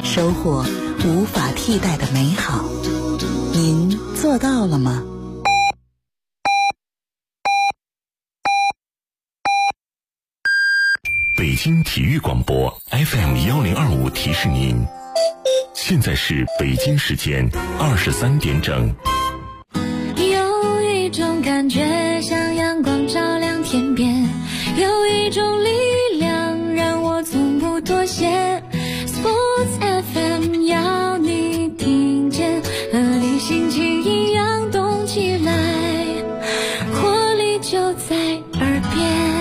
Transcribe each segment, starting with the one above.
收获无法替代的美好。您做到了吗？ 北京体育广播 FM1025提示您，现在是北京时间23点整。 有一种感觉像阳光照亮天边，有一种力量让我从不妥协。 Sports FM 要你听见，和你心情一样动起来，活力就在耳边。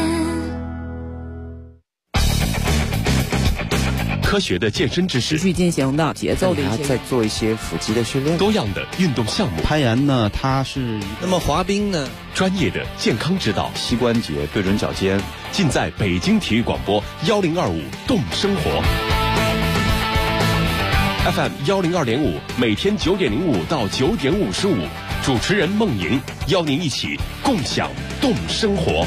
科学的健身知识， 持续进行的节奏的一些， 再做一些腹肌的训练， 多样的运动项目。 攀岩呢，它是那么滑冰呢？ 专业的健康指导， 膝关节对准脚尖， 尽在北京体育广播1025动生活 FM 102.5，每天9点05到9点55，主持人孟莹邀您一起共享动生活。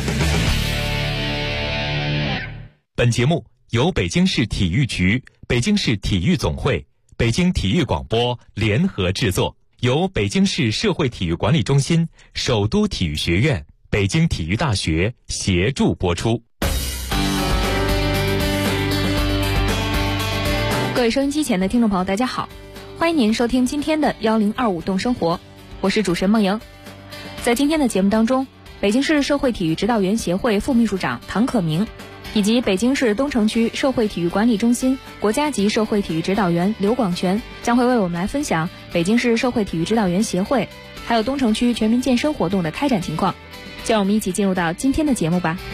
本节目由北京市体育局、北京市体育总会、北京体育广播联合制作，由北京市社会体育管理中心、首都体育学院、北京体育大学协助播出。 各位收音机前的听众朋友，大家好，欢迎您收听今天的1025动生活，我是主持人孟莹。在今天的节目当中，北京市社会体育指导员协会副秘书长唐可明，以及北京市东城区社会体育管理中心国家级社会体育指导员刘广全将会为我们来分享北京市社会体育指导员协会还有东城区全民健身活动的开展情况。就让我们一起进入到今天的节目吧。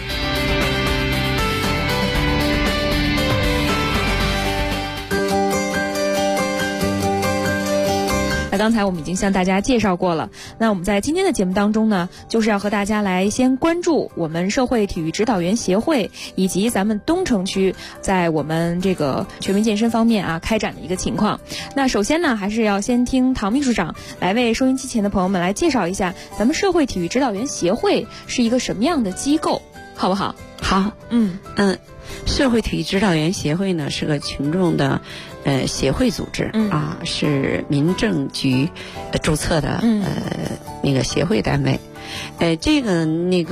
那刚才我们已经向大家介绍过了，那我们在今天的节目当中呢，就是要和大家来先关注我们社会体育指导员协会以及咱们东城区在我们这个全民健身方面开展的一个情况。那首先呢，还是要先听唐秘书长来为收音机前的朋友们来介绍一下咱们社会体育指导员协会是一个什么样的机构，好不好？ 好，社会体育指导员协会呢是个群众的协会组织是民政局注册的那个协会单位。这个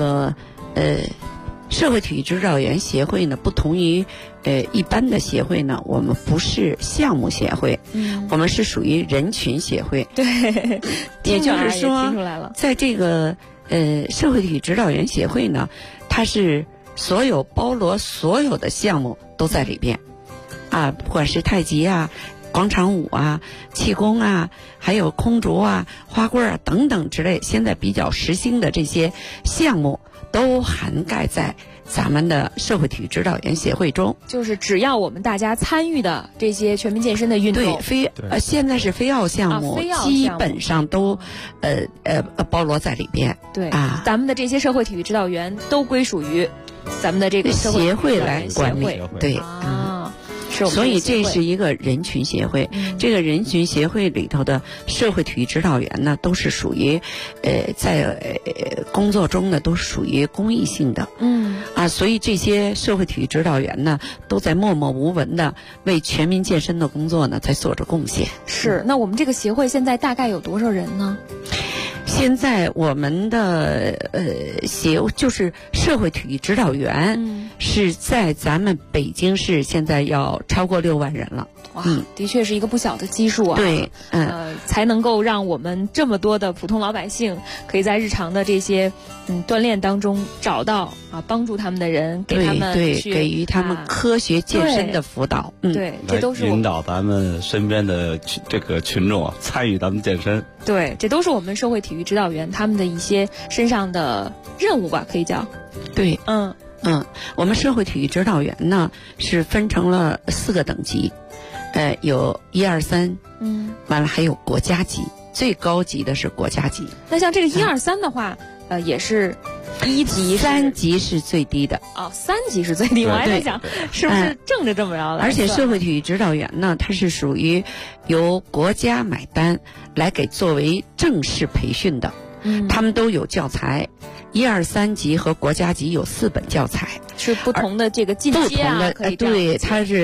社会体育指导员协会呢，不同于一般的协会呢，我们不是项目协会，我们是属于人群协会。 对， 也就是说， 听出来了， 在这个社会体育指导员协会呢，它是包罗所有的项目都在里边。不管是太极广场舞气功还有空竹花棍等等之类，现在比较时兴的这些项目都涵盖在咱们的社会体育指导员协会中。 就是只要我们大家参与的这些全民健身的运动， 现在是非奥项目，基本上都包罗在里边。 对咱们的这些社会体育指导员都归属于咱们的这个协会来管理。对所以这是一个人群协会。这个人群协会里头的社会体育指导员呢，都是属于在工作中呢都是属于公益性的。所以这些社会体育指导员呢，都在默默无闻的为全民健身的工作呢在做着贡献。 是，那我们这个协会现在大概有多少人呢？ 现在我们的就是社会体育指导员是在咱们北京市现在要超过6万人了。 哇，的确是一个不小的基数对， 才能够让我们这么多的普通老百姓可以在日常的这些锻炼当中找到帮助他们的人，给他们给予他们科学健身的辅导。 对，这都是引导咱们身边的这个群众参与咱们健身。 对，这都是我们社会体育指导员他们的一些身上的任务吧，可以叫。 对，我们社会体育指导员呢是分成了4个等级。有1、2、3，完了还有国家级，最高级的是国家级。 那像这个1、2、3的话，也是1级 ，3级是最低的。 3级是最低，我还在想是不是正着这么着来。 而且社会体育指导员呢，它是属于由国家买单来给作为正式培训的。他们都有教材，1、2、3级和国家级有4本教材， 是不同的这个进阶可以对，它是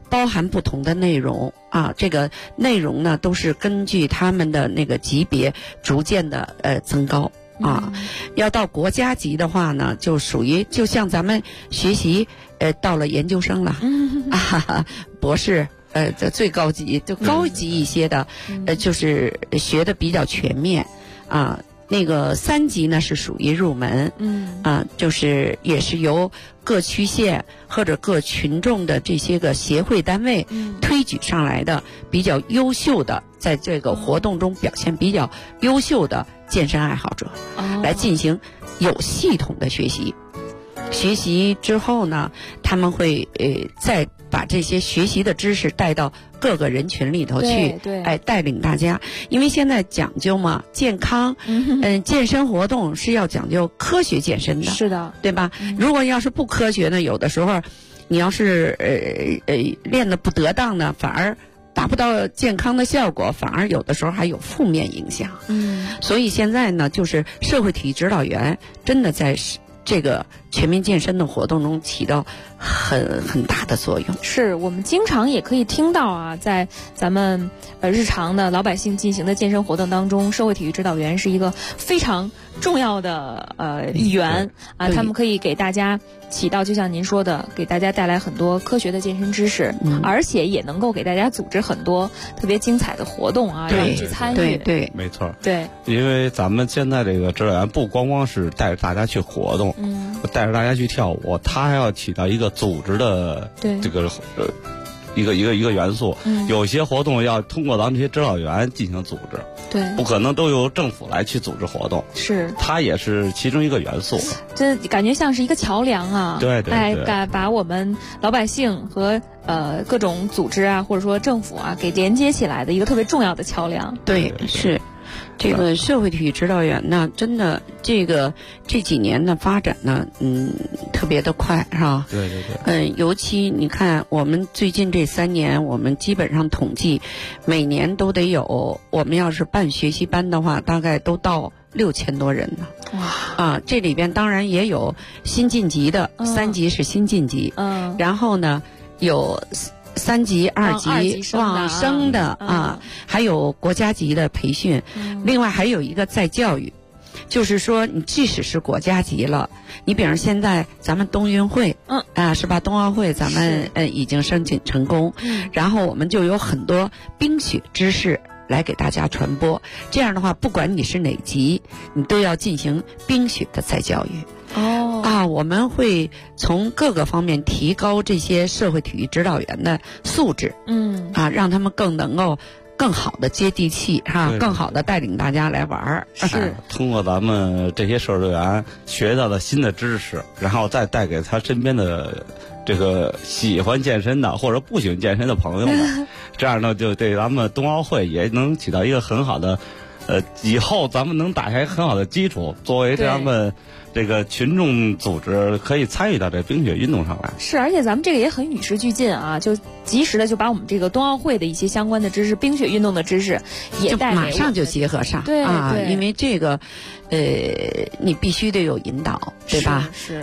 包含不同的内容啊，这个内容呢都是根据他们的那个级别逐渐的增高啊。要到国家级的话呢，就属于就像咱们学习到了研究生了博士这最高级就高级一些的就是学的比较全面啊。那个3级呢是属于入门，就是也是由各区县或者各群众的这些个协会单位推举上来的比较优秀的，在这个活动中表现比较优秀的健身爱好者，来进行有系统的学习。学习之后呢，他们会再把这些学习的知识带到各个人群里头去，带领大家。因为现在讲究嘛，健康，健身活动是要讲究科学健身的， 是的， 对吧？如果要是不科学呢，有的时候你要是练得不得当呢，反而达不到健康的效果，反而有的时候还有负面影响。所以现在呢，就是社会体育指导员真的在这个全民健身的活动中起到很大的作用。 是我们经常也可以听到啊，在咱们日常的老百姓进行的健身活动当中，社会体育指导员是一个非常重要的一员啊，他们可以给大家起到就像您说的，给大家带来很多科学的健身知识，而且也能够给大家组织很多特别精彩的活动啊，让你去参与。 对， 没错。 对， 因为咱们现在这个指导员不光光是带着大家去活动，带着大家去跳舞，他还要起到一个组织的这个一个元素。有些活动要通过咱们这些指导员进行组织， 对， 不可能都由政府来去组织活动， 是， 它也是其中一个元素。 这感觉像是一个桥梁啊， 对， 把我们老百姓和各种组织啊，或者说政府啊，给连接起来的一个特别重要的桥梁。 对，是。这个社会体育指导员呢，真的这几年的发展呢，特别的快，是吧？ 对。 尤其你看，我们最近这3年，我们基本上统计，每年都得有，我们要是办学习班的话，大概都到6000多人呢。哇！啊，这里边当然也有新晋级的，3级是新晋级，然后呢有3级、2级往生的啊，还有国家级的培训，另外还有一个再教育，就是说你即使是国家级了，你比如现在咱们冬运会，是吧？冬奥会咱们已经申请成功，然后我们就有很多冰雪知识来给大家传播。这样的话，不管你是哪级，你都要进行冰雪的再教育。我们会从各个方面提高这些社会体育指导员的素质，让他们更能够更好的接地气更好的带领大家来玩儿。 是通过咱们这些社会员学到的新的知识，然后再带给他身边的这个喜欢健身的或者不喜欢健身的朋友们，这样呢就对咱们冬奥会也能起到一个很好的以后咱们能打开很好的基础，作为咱们这个群众组织可以参与到这冰雪运动上来。 是，而且咱们这个也很与时俱进啊，就及时的就把我们这个冬奥会的一些相关的知识、冰雪运动的知识也带给马上就结合上。 对因为这个你必须得有引导，对吧？ 是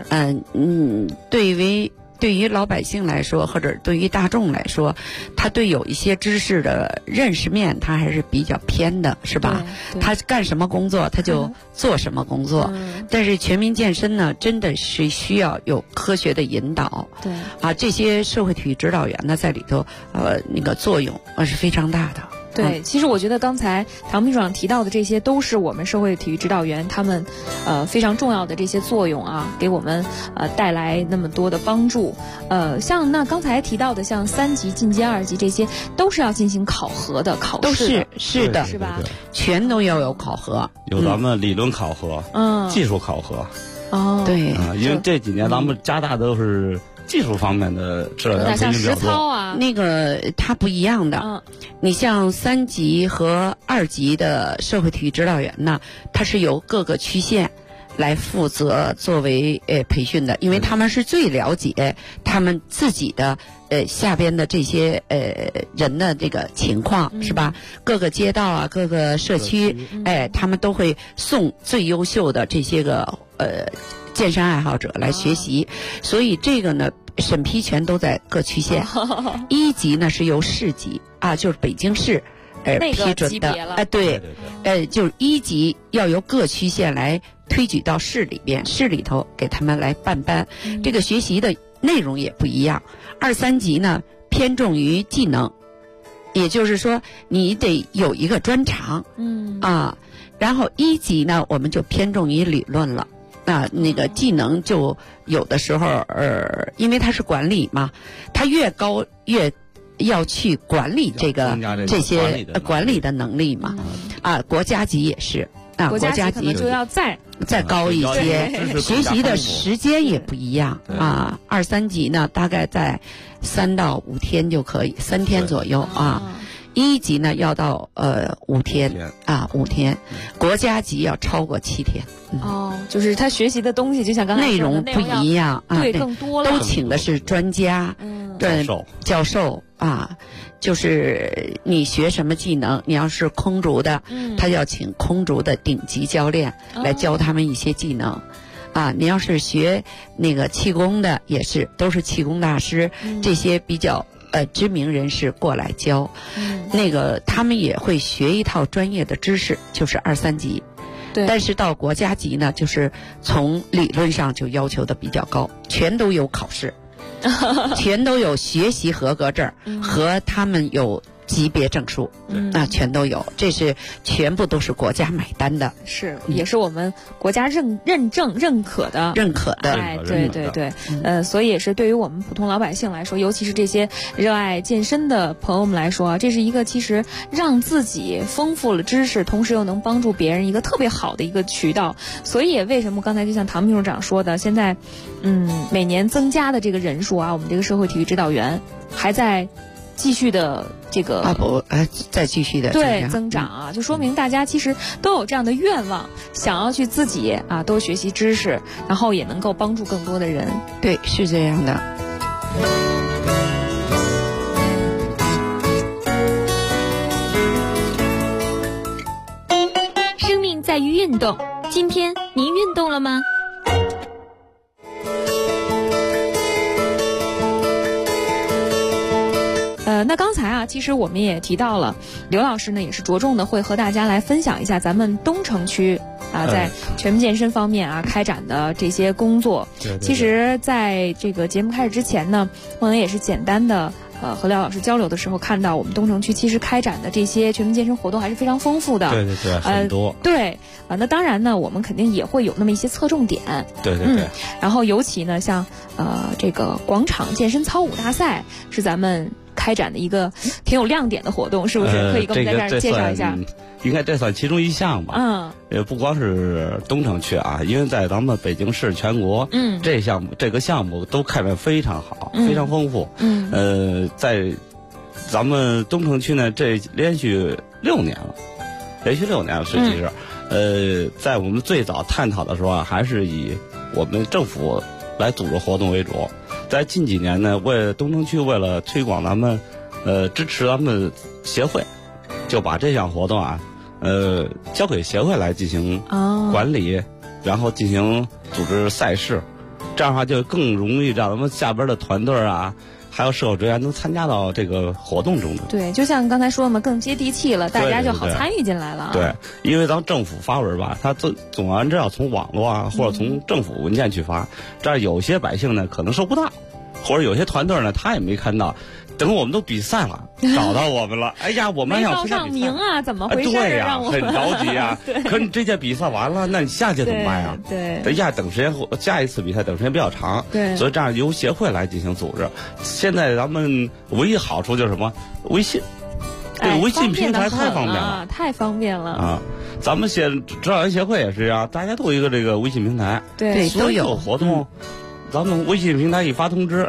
对于老百姓来说，或者对于大众来说，他对有一些知识的认识面，他还是比较偏的，是吧？他干什么工作，他就做什么工作。但是全民健身呢，真的是需要有科学的引导。这些社会体育指导员呢，在里头那个作用是非常大的。 对，其实我觉得刚才唐秘书长提到的这些都是我们社会体育指导员他们非常重要的这些作用啊，给我们带来那么多的帮助。像那刚才提到的像3级、晋级、2级这些都是要进行考核的，考试的， 是的， 是吧？ 全都要有考核， 有咱们理论考核，技术考核。 对因为这几年咱们加大都是技术方面的指导员培训比较多。 那个它不一样的，你像3级和2级的社会体育指导员呢，它是由各个区县来负责作为培训的，因为他们是最了解他们自己的下边的这些人的这个情况，是吧？各个街道啊，各个社区，他们都会送最优秀的这些个健身爱好者来学习，所以这个呢审批权都在各区县。1级呢是由市级就是北京市批准的对，就是1级要由各区县来推举到市里边，市里头给他们来办班。这个学习的内容也不一样。2、3级呢偏重于技能，也就是说你得有一个专长。然后1级呢我们就偏重于理论了。那个技能就有的时候因为它是管理嘛，它越高越要去管理这些管理的能力嘛。国家级也是国家级就要再高一些，学习的时间也不一样2、3级呢大概在3到5天就可以，3天左右1级呢要到5天5天，国家级要超过7天。 就是他学习的东西就像刚才内容不一样对，更多了， 都请的是专家教授就是你学什么技能，你要是空竹的他要请空竹的顶级教练来教他们一些技能你要是学那个气功的也是都是气功大师这些比较知名人士过来教那个他们也会学一套专业的知识，就是2、3级。但是到国家级呢就是从理论上就要求的比较高，全都有考试全都有学习合格证和他们有级别证书全都有，这是全部都是国家买单的， 是也是我们国家认可的对，所以也是对于我们普通老百姓来说，尤其是这些热爱健身的朋友们来说这是一个其实让自己丰富了知识，同时又能帮助别人一个特别好的一个渠道。所以为什么刚才就像唐秘书长说的，现在每年增加的这个人数我们这个社会体育指导员还在继续的这个再继续的增长就说明大家其实都有这样的愿望，想要去自己多学习知识，然后也能够帮助更多的人。 对，是这样的。 生命在于运动，今天您运动了吗？ 那刚才其实我们也提到了，刘老师呢也是着重的会和大家来分享一下咱们东城区在全民健身方面开展的这些工作。其实在这个节目开始之前呢，梦莹也是简单的和廖老师交流的时候看到，我们东城区其实开展的这些全民健身活动还是非常丰富的。 对，很多。 那当然呢，我们肯定也会有那么一些侧重点。 对。 然后尤其呢，像这个广场健身操舞大赛是咱们开展的一个挺有亮点的活动，是不是？可以跟我们在这儿介绍一下。 应该这算其中一项吧。也不光是东城区因为在咱们北京市全国，这个项目都开展非常好，非常丰富。在咱们东城区呢，这连续6年了，实际是在我们最早探讨的时候还是以我们政府来组织活动为主。在近几年呢，东城区为了推广咱们支持咱们协会，就把这项活动交给协会来进行管理，然后进行组织赛事，这样的话就更容易让咱们下边的团队还有社会职员能参加到这个活动中的。 对，就像刚才说嘛，更接地气了，大家就好参与进来了。 对，因为咱政府发文它总而言之要从网络或者从政府文件去发，这样有些百姓呢可能收不到，或者有些团队呢他也没看到。等我们都比赛了，找到我们了。哎呀，我们要没报上名怎么回事？ 对呀，很着急可你这届比赛完了，那你下届怎么办对， 等时间，下一次比赛等时间比较长。 对， 所以这样由协会来进行组织。现在咱们唯一好处就是什么？微信，微信平台太方便了， 太方便了咱们指导员协会也是大家都有一个这个微信平台， 对， 都有活动。咱们微信平台一发通知，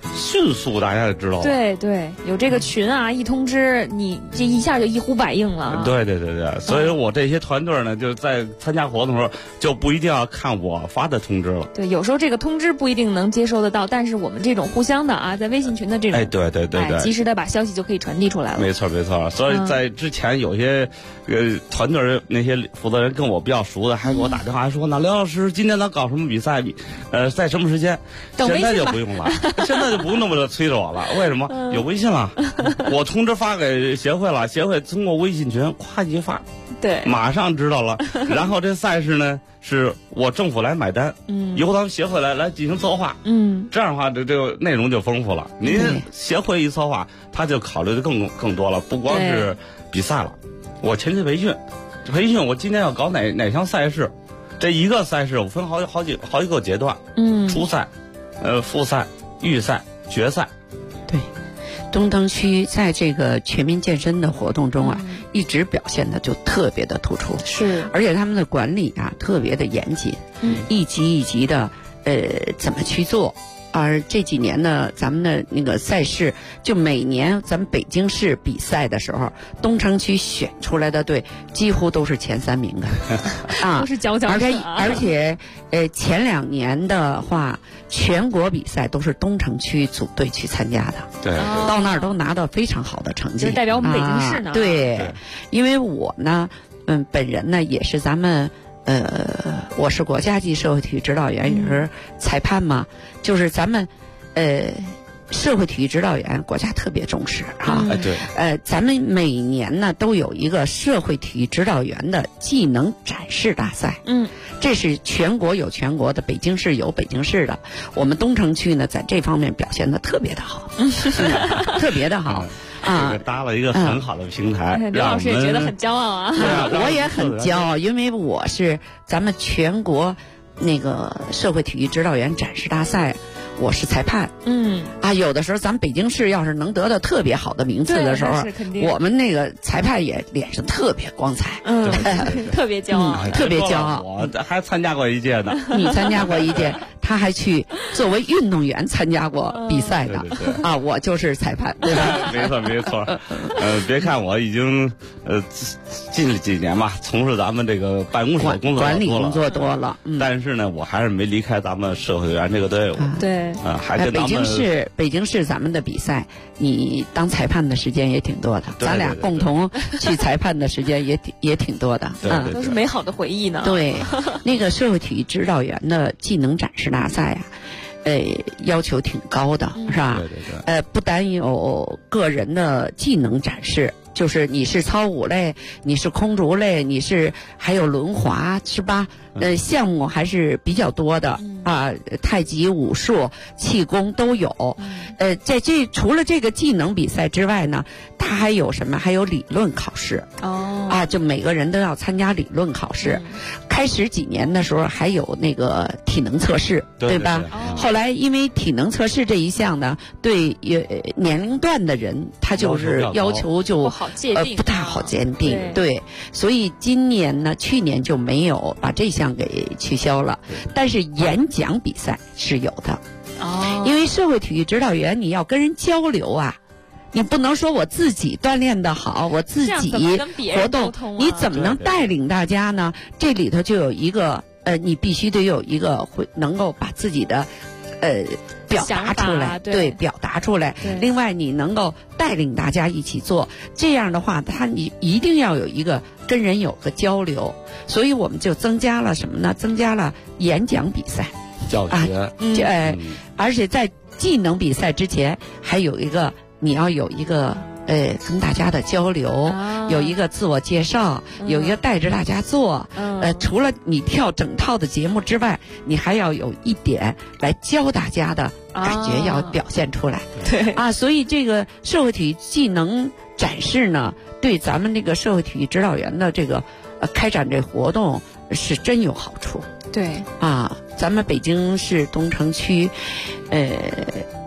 迅速大家就知道了。 对对，有这个群啊，一通知你这一下就一呼百应了。 对对对对，所以我这些团队呢，就在参加活动的时候，就不一定要看我发的通知了。 对，有时候这个通知不一定能接收得到，但是我们这种互相的啊，在微信群的这种， 对对对对， 及时的把消息就可以传递出来了。 没错没错，所以在之前有些团队那些负责人跟我比较熟的，还给我打电话说呢，刘老师今天咱搞什么比赛？在什么时间？现在就不用了，现在就不用那么催着我了。为什么？有微信了，我通知发给协会了，协会通过微信群夸一发， 对， 马上知道了。然后这赛事呢，是我政府来买单，以后咱们协会来进行策划，这样的话这个内容就丰富了。您协会一策划，他就考虑的更多了，不光是比赛了，我前期培训，我今天要搞哪项赛事，这一个赛事我分好几个阶段，初赛、复赛、预赛、决赛。 对，东城区在这个全民健身的活动中啊，一直表现的就特别的突出， 是， 而且他们的管理啊特别的严谨，一级一级的怎么去做。而这几年呢，咱们的那个赛事，就每年咱们北京市比赛的时候，东城区选出来的队几乎都是前3名的， 都是佼佼者。 而且前2年的话，全国比赛都是东城区组队去参加的， 对， 到那儿都拿到非常好的成绩， 就是代表我们北京市呢。 对，因为我呢，本人呢也是咱们。我是国家级社会体育指导员，也是裁判嘛，就是咱们社会体育指导员国家特别重视啊。 对。 咱们每年呢都有一个社会体育指导员的技能展示大赛。这是全国有全国的，北京市有北京市的。我们东城区呢在这方面表现的特别的好，特别的好。 搭了一个很好的平台， 刘老师也觉得很骄傲啊。 我也很骄傲，因为我是咱们全国那个社会体育指导员展示大赛，我是裁判。有的时候咱们北京市要是能得到特别好的名次的时候，我们那个裁判也脸上特别光彩， 特别骄傲， 特别骄傲。 我还参加过一届呢。 你参加过一届，他还去作为运动员参加过比赛的啊，我就是裁判，对吧？ 没错。别看我已经近几年吧，从事咱们这个办公室工作管理工作多了， 但是呢，我还是没离开咱们社会员这个队伍。 对， 还跟咱们北京市咱们的比赛，你当裁判的时间也挺多的，咱俩共同去裁判的时间也挺多的， 都是美好的回忆呢。 对，那个社会体育指导员的技能展示大赛啊，要求挺高的，是吧？ 对。 不单有个人的技能展示，就是你是操舞类，你是空竹类，你是还有轮滑，是吧？项目还是比较多的啊，太极、武术、气功都有。在除了这个技能比赛之外呢，它还有什么？还有理论考试。就每个人都要参加理论考试。开始几年的时候还有那个体能测试，对吧？后来因为体能测试这一项呢，对年龄段的人他就是要求就不好界定， 不太好界定。对，所以去年就没有把这项给取消了，但是演讲比赛是有的。因为社会体育指导员你要跟人交流啊，你不能说我自己锻炼的好，我自己活动，你怎么能带领大家呢？这里头就有一个你必须得有一个能够把自己的表达出来，对，表达出来。另外，你能够带领大家一起做，这样的话，你一定要有一个跟人有个交流。所以我们就增加了什么呢？增加了演讲比赛、 教学。 而且在技能比赛之前，还有一个你要有一个跟大家的交流，有一个自我介绍，有一个带着大家做。除了你跳整套的节目之外，你还要有一点来教大家的感觉要表现出来。所以这个社会体育技能展示呢，对咱们这个社会体育指导员的这个开展这活动是真有好处。 对咱们北京市东城区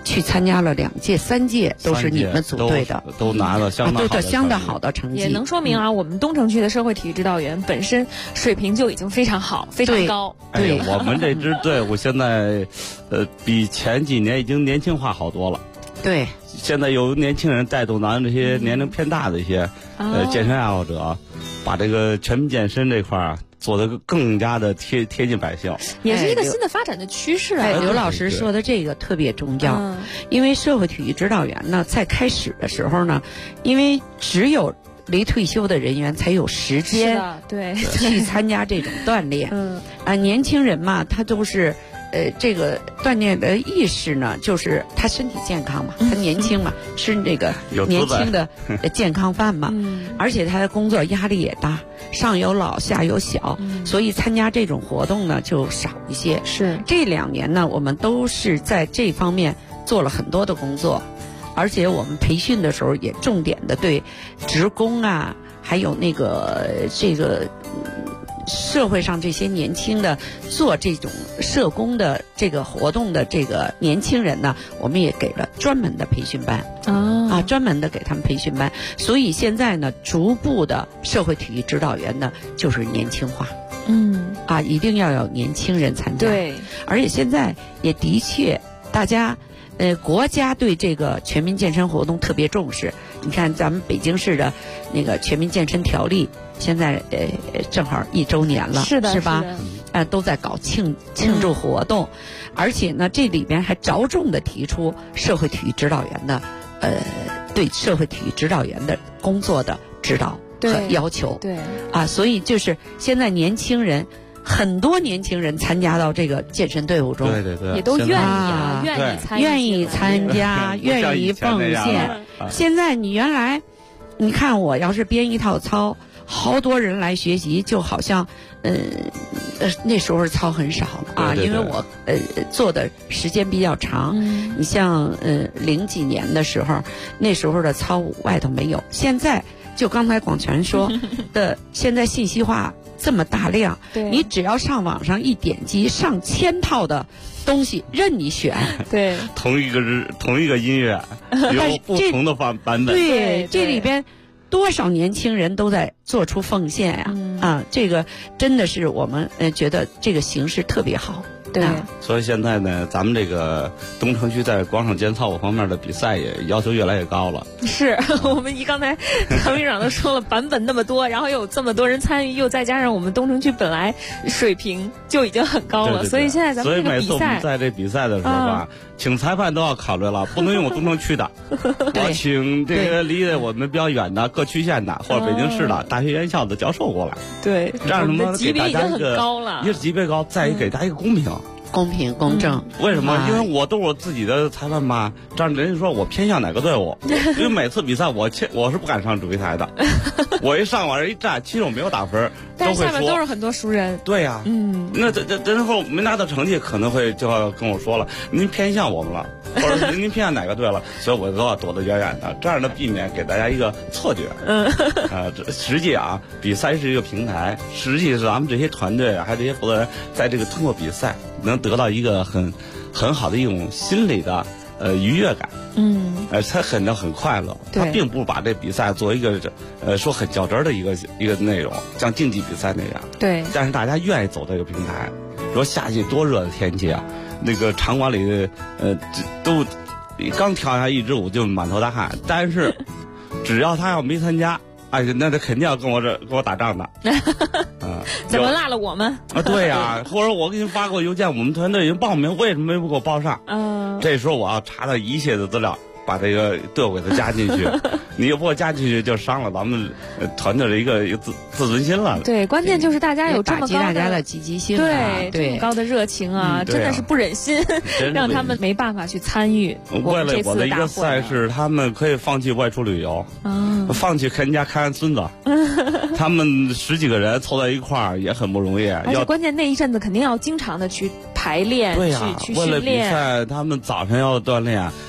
去参加了2届、3届，都是你们组队的， 都拿了相当好的相当好的成绩， 也能说明啊，我们东城区的社会体育指导员本身水平就已经非常好，非常高。 对， 我们这支队伍现在，比前几年已经年轻化好多了。 对， 现在有年轻人带动咱这些年龄偏大的一些健身爱好者，把这个全民健身这块儿做得更加的贴近百姓， 也是一个新的发展的趋势啊。 刘老师说的这个特别重要，因为社会体育指导员呢，在开始的时候呢，因为只有离退休的人员才有时间对去参加这种锻炼。年轻人嘛，他都是这个锻炼的意识呢，就是他身体健康嘛，他年轻嘛，吃这个年轻的健康饭嘛，而且他的工作压力也大，上有老下有小，所以参加这种活动呢就少一些。 是这2年呢，我们都是在这方面做了很多的工作，而且我们培训的时候也重点的对职工啊，还有那个这个社会上这些年轻的做这种社工的这个活动的这个年轻人呢，我们也给了专门的培训班专门的给他们培训班。所以现在呢，逐步的社会体育指导员呢就是年轻化。一定要有年轻人参加。 对， 而且现在也的确大家国家对这个全民健身活动特别重视。你看咱们北京市的那个全民健身条例现在正好1周年了， 是吧？都在搞庆祝活动，而且呢，这里边还着重的提出社会体育指导员的对社会体育指导员的工作的指导和要求。 对所以就是现在年轻人。很多年轻人参加到这个健身队伍中， 对， 也都愿意参加，愿意奉献。现在你原来，你看我要是编一套操，好多人来学习，就好像那时候操很少因为我做的时间比较长。你像00几年的时候，那时候的操外头没有，现在就刚才广全说的，现在信息化。这么大量，你只要上网上一点击，上千套的东西任你选。 对， 同一个音乐有不同的版本。 对，这里边多少年轻人都在做出奉献呀！这个真的是我们觉得这个形式特别好。 对， 所以现在呢，咱们这个东城区在广场健操方面的比赛也要求越来越高了。 是我们刚才唐局长都说了，版本那么多，然后又有这么多人参与，又再加上我们东城区本来水平就已经很高了，所以现在咱们这个比赛， 所以每次我们在这比赛的时候吧，请裁判都要考虑了，不能用我东城区的，我请这个离我们比较远的各区县的或者北京市的大学院校的教授过来。 对， 这样什么级别已经很高了， 一个级别高，再一个给大家一个公平。 公平公正。 为什么？因为我都是我自己的裁判嘛，这样人家说我偏向哪个队伍，因为每次比赛我是不敢上主席台的，我一上往这一站，其实我没有打分， 但是下面都是很多熟人。 对呀，那然后没拿到成绩，可能会就要跟我说了，您偏向我们了，或者您偏向哪个队了，所以我都要躲得远远的，这样的避免给大家一个错觉。实际比赛是一个平台，实际是咱们这些团队还有这些负责人，在这个通过比赛能得到一个很好的一种心理的愉悦感。他很快乐，他并不把这比赛做一个说很较真的一个内容，像竞技比赛那样。 对， 但是大家愿意走这个平台。说夏季多热的天气啊，那个场馆里都刚跳下一支舞就满头大汗，但是只要他要没参加，那他肯定要跟我打仗的。 怎么落了我们？ 对呀，或者我给您发过邮件，我们团队已经报名，为什么没给我报上？这时候我要查到一切的资料，把这个队伍给他加进去。你又不给我加进去，就伤了咱们团队的一个自尊心了。 对，关键就是大家有这么高的大家的积极性， 对这么高的热情真的是不忍心让他们没办法去参与。 为了我的一个赛事，他们可以放弃外出旅游，放弃跟人家看孙子，他们10几个人凑在一块儿也很不容易。 而且关键那一阵子肯定要经常的去排练， 对呀， 去训练。 为了比赛，他们早上要锻炼，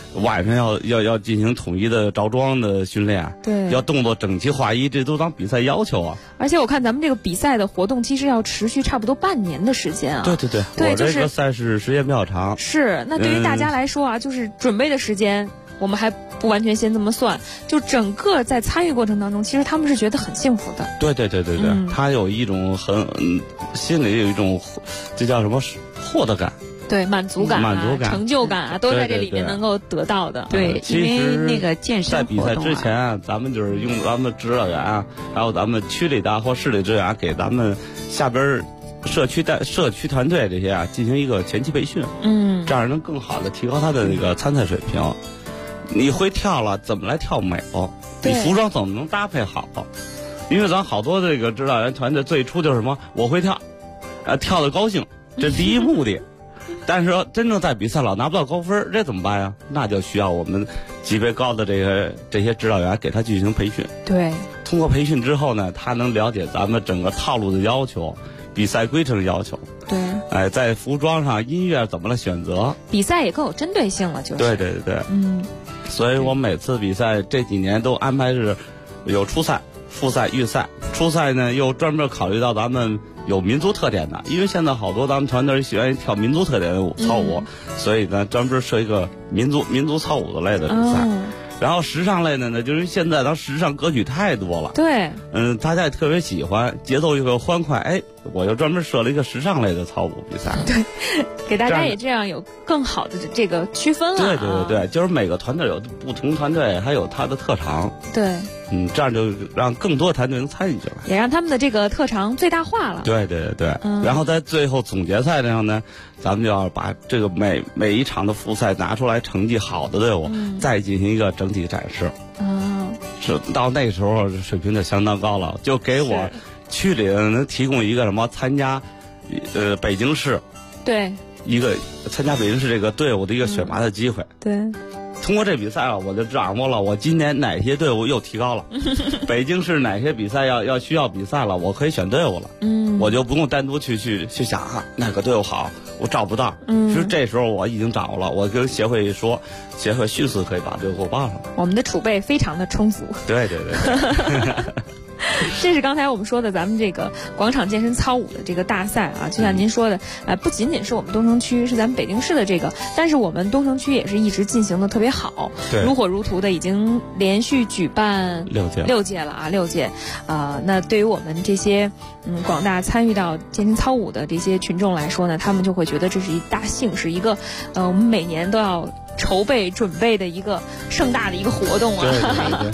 晚上要进行统一的着装的训练， 对， 要动作整齐划一，这都当比赛要求啊。 而且我看咱们这个比赛的活动其实要持续差不多半年的时间啊。 对， 对， 我这个赛事时间比较长。 是，那对于大家来说啊，就是准备的时间，我们还不完全先这么算，就整个在参与过程当中，其实他们是觉得很幸福的。 对，他有一种心里有一种，这叫什么获得感。 对，满足感、成就感啊，都在这里面能够得到的。 对，因为那个健身在比赛之前啊，咱们就是用咱们指导员啊，还有咱们区里的或市里职员给咱们下边社区团队这些啊进行一个前期培训，这样能更好的提高他的那个参赛水平。你会跳了，怎么来跳美哦？你服装怎么能搭配好？因为咱好多这个指导员团队最初就是什么，我会跳，跳得高兴，这第一目的。但是说真正在比赛老拿不到高分，这怎么办呀？那就需要我们级别高的这些指导员给他进行培训。 对， 通过培训之后呢，他能了解咱们整个套路的要求、比赛规程的要求。 对， 在服装上、音乐怎么来选择， 比赛也更有针对性了，就是。 对，所以我每次比赛这几年都安排是有初赛、复赛、预赛。初赛呢又专门考虑到咱们有民族特点的，因为现在好多咱们团队喜欢跳民族特点的操舞，所以呢专门设一个民族操舞的类的比赛。然后时尚类的呢，就是现在咱时尚歌曲太多了， 对， 大家也特别喜欢，节奏又欢快，我就专门设了一个时尚类的操舞比赛， 对，给大家也这样有更好的这个区分了。 对，就是每个团队有不同团队还有它的特长， 对， 这样就让更多团队能参与进来， 也让他们的这个特长最大化了。 对，然后在最后总决赛上呢，咱们就要把这个每一场的复赛拿出来，成绩好的队伍，再进行一个整体展示。是到那时候水平就相当高了，就给我区里能提供一个什么参加，北京市， 对， 一个参加北京市这个队伍的一个选拔的机会。 对。 通过这比赛啊，我就掌握了我今年哪些队伍又提高了，北京市哪些比赛要需要比赛了，我可以选队伍了。我就不用单独去想哪个队伍好，我找不到。其实这时候我已经掌握了，我跟协会说，协会迅速可以把队伍给我报上来。 我们的储备非常的充足。 对。 这是刚才我们说的咱们这个广场健身操舞的这个大赛啊，就像您说的，不仅仅是我们东城区，是咱们北京市的这个，但是我们东城区也是一直进行的特别好，如火如荼的，已经连续举办六届了啊，6届。那对于我们这些广大参与到健身操舞的这些群众来说呢，他们就会觉得这是一大幸，是一个我们每年都要筹备准备的一个盛大的一个活动啊。 对。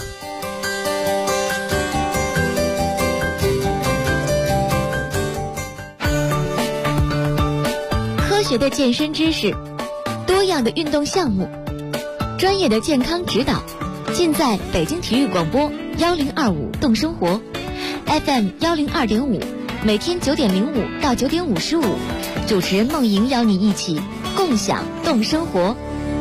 科学的健身知识，多样的运动项目，专业的健康指导，尽在北京体育广播1025动生活 FM 102.5，每天9点05到9点55，主持人梦莹邀你一起共享动生活。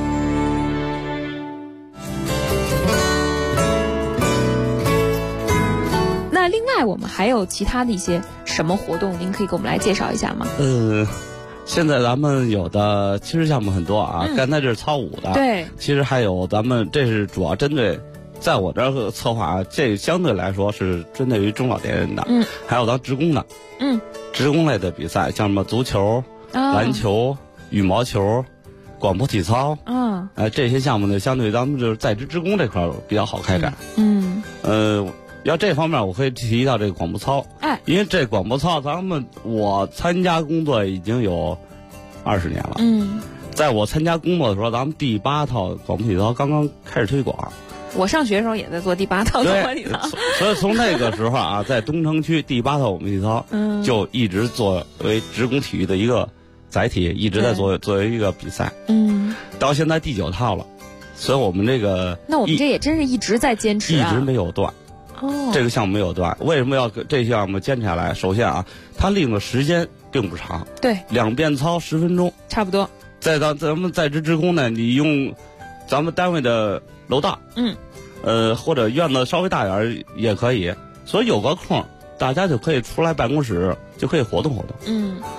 那另外我们还有其他的一些什么活动，您可以给我们来介绍一下吗？ 现在咱们有的其实项目很多啊，刚才这是操舞的， 对， 其实还有咱们这是主要针对，在我这儿策划，这相对来说是针对于中老年人的，还有咱职工的，职工类的比赛，像什么足球、篮球、羽毛球、广播体操，这些项目呢，相对于咱们就是在职工这块比较好开展，要这方面我可以提到这个广播操，因为这广播操我参加工作已经有20年了，在我参加工作的时候，咱们第8套广播体操刚刚开始推广。 我上学的时候也在做第8套广播体操， 所以从那个时候啊，在东城区第8套广播体操，就一直作为职工体育的一个载体，一直在作为一个比赛，到现在第9套了，所以我们这个， 那我们这也真是一直在坚持啊， 一直没有断。这个项目没有断，为什么要这项目坚持下来？首先啊，它利用的时间并不长， 对 ，2遍操10分钟， 差不多。 咱们在职工呢，你用咱们单位的楼道，或者院子稍微大点也可以，所以有个空，大家就可以出来办公室，就可以活动活动。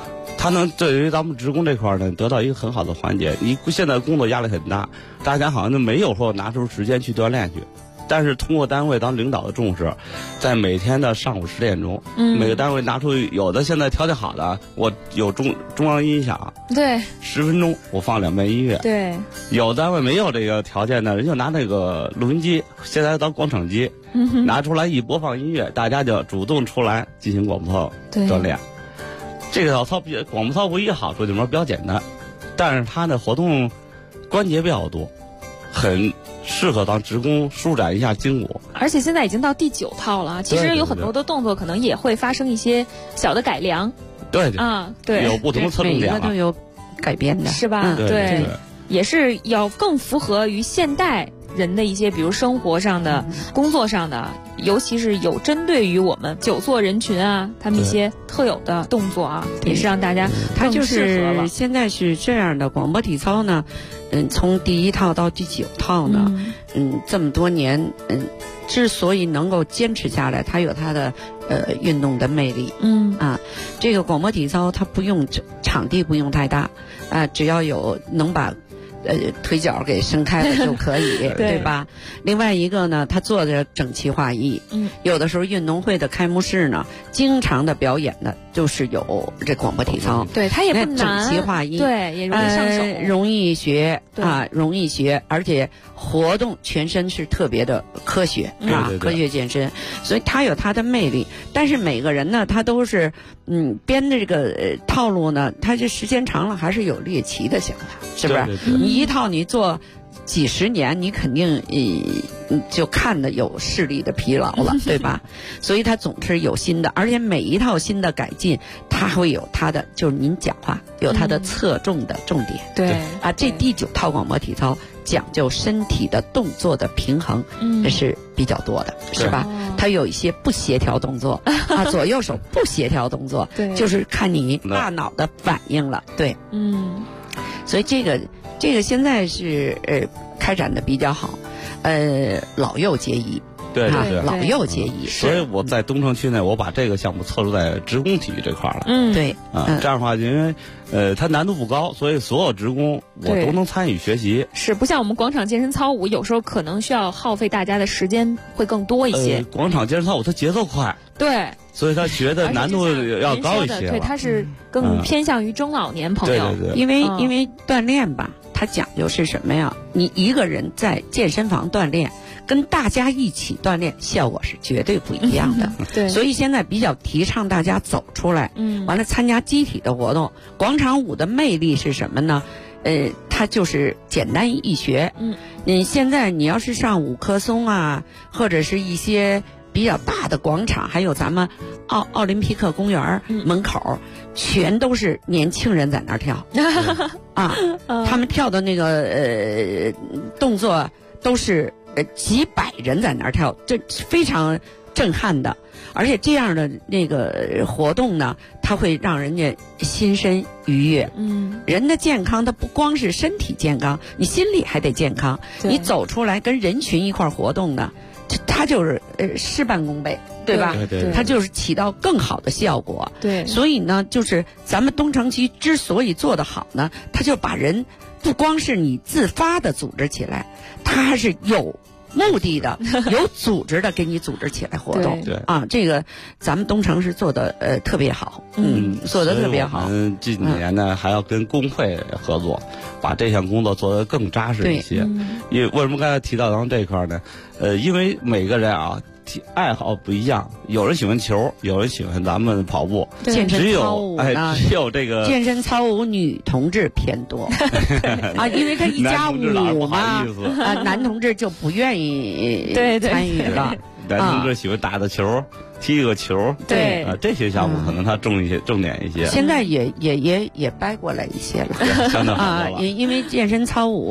他能对于咱们职工这块呢得到一个很好的缓解。你现在工作压力很大，大家好像就没有说拿出时间去锻炼去。但是通过单位当领导的重视，在每天的上午10点钟，每个单位拿出，有的现在条件好的，我有中央音响， 对 ，10分钟我放2遍音乐， 对， 有单位没有这个条件呢，人就拿那个录音机，现在当广场机，拿出来一播放音乐，大家就主动出来进行广播操锻炼。这个广播操不一个好处就是比较简单，但是它的活动关节比较多，很适合当职工舒展一下筋骨。 而且现在已经到第9套了，其实有很多的动作可能也会发生一些小的改良。 对啊，对， 有不同的侧重点， 每个都有改变的， 是吧？ 对， 也是要更符合于现代人的一些，比如生活上的、工作上的，尤其是有针对于我们久坐人群啊，他们一些特有的动作啊，也是让大家它就更适合了。 是现在是这样的，广播体操呢，从第1套到第9套呢，这么多年，之所以能够坚持下来，它有它的运动的魅力。这个广播体操它不用场地不用太大，只要有能把腿脚给伸开了就可以，对吧？另外一个呢，它做的整齐划一。有的时候运动会的开幕式呢，经常的表演的就是有这广播体操。 对，它也不难， 整齐划一， 对，也容易上手， 容易学啊，容易学，而且活动全身是特别的科学啊，科学健身，所以它有它的魅力。但是每个人呢，他都是编的这个套路呢，他这时间长了还是有猎奇的想法，是不是？你一套你做几十年，你肯定就看得有视力的疲劳了，对吧？所以它总是有新的，而且每一套新的改进，它会有它的，就是您讲话有它的侧重的重点。 对啊，这第9套广播体操讲究身体的动作的平衡，这是比较多的，是吧？它有一些不协调动作啊，左右手不协调动作，就是看你大脑的反应了。对，所以这个现在是开展的比较好，老幼皆宜。 对， 老幼皆宜。 所以我在东城区内，我把这个项目侧重在职工体育这块了。 对， 这样的话，因为它难度不高，所以所有职工我都能参与学习。 是不像我们广场健身操舞，有时候可能需要耗费大家的时间会更多一些。 广场健身操舞它节奏快， 对， 所以他学的难度要高一些。 对，它是更偏向于中老年朋友。 对， 因为锻炼吧，它讲究是什么呀？你一个人在健身房锻炼，跟大家一起锻炼效果是绝对不一样的。 对， 所以现在比较提倡大家走出来，完了参加集体的活动。广场舞的魅力是什么呢？它就是简单易学。现在你要是上五棵松啊，或者是一些比较大的广场，还有咱们奥林匹克公园门口，全都是年轻人在那儿跳啊，他们跳的那个动作都是几百人在那儿跳，这非常震撼的。而且这样的那个活动呢，它会让人家心身愉悦。人的健康它不光是身体健康，你心里还得健康。你走出来跟人群一块活动呢，它就是事半功倍，对吧？ 对， 它就是起到更好的效果。 对， 所以呢，就是咱们东城区之所以做得好呢，它就把人不光是你自发的组织起来，它还是有目的的、有组织的给你组织起来活动。 对啊，这个咱们东城是做的特别好，做的特别好。 近几年呢，还要跟工会合作，把这项工作做得更扎实一些。因为为什么刚才提到咱们这一块呢？因为每个人啊爱好不一样，有人喜欢球，有人喜欢咱们跑步。 健身操舞呢， 只有这个健身操舞女同志偏多啊，因为他一加5嘛，啊，男同志就不愿意参与了。 男同志喜欢打的球，踢个球， 对啊，这些项目可能他重点一些。 现在也掰过来一些了， 相当好啊，因为健身操舞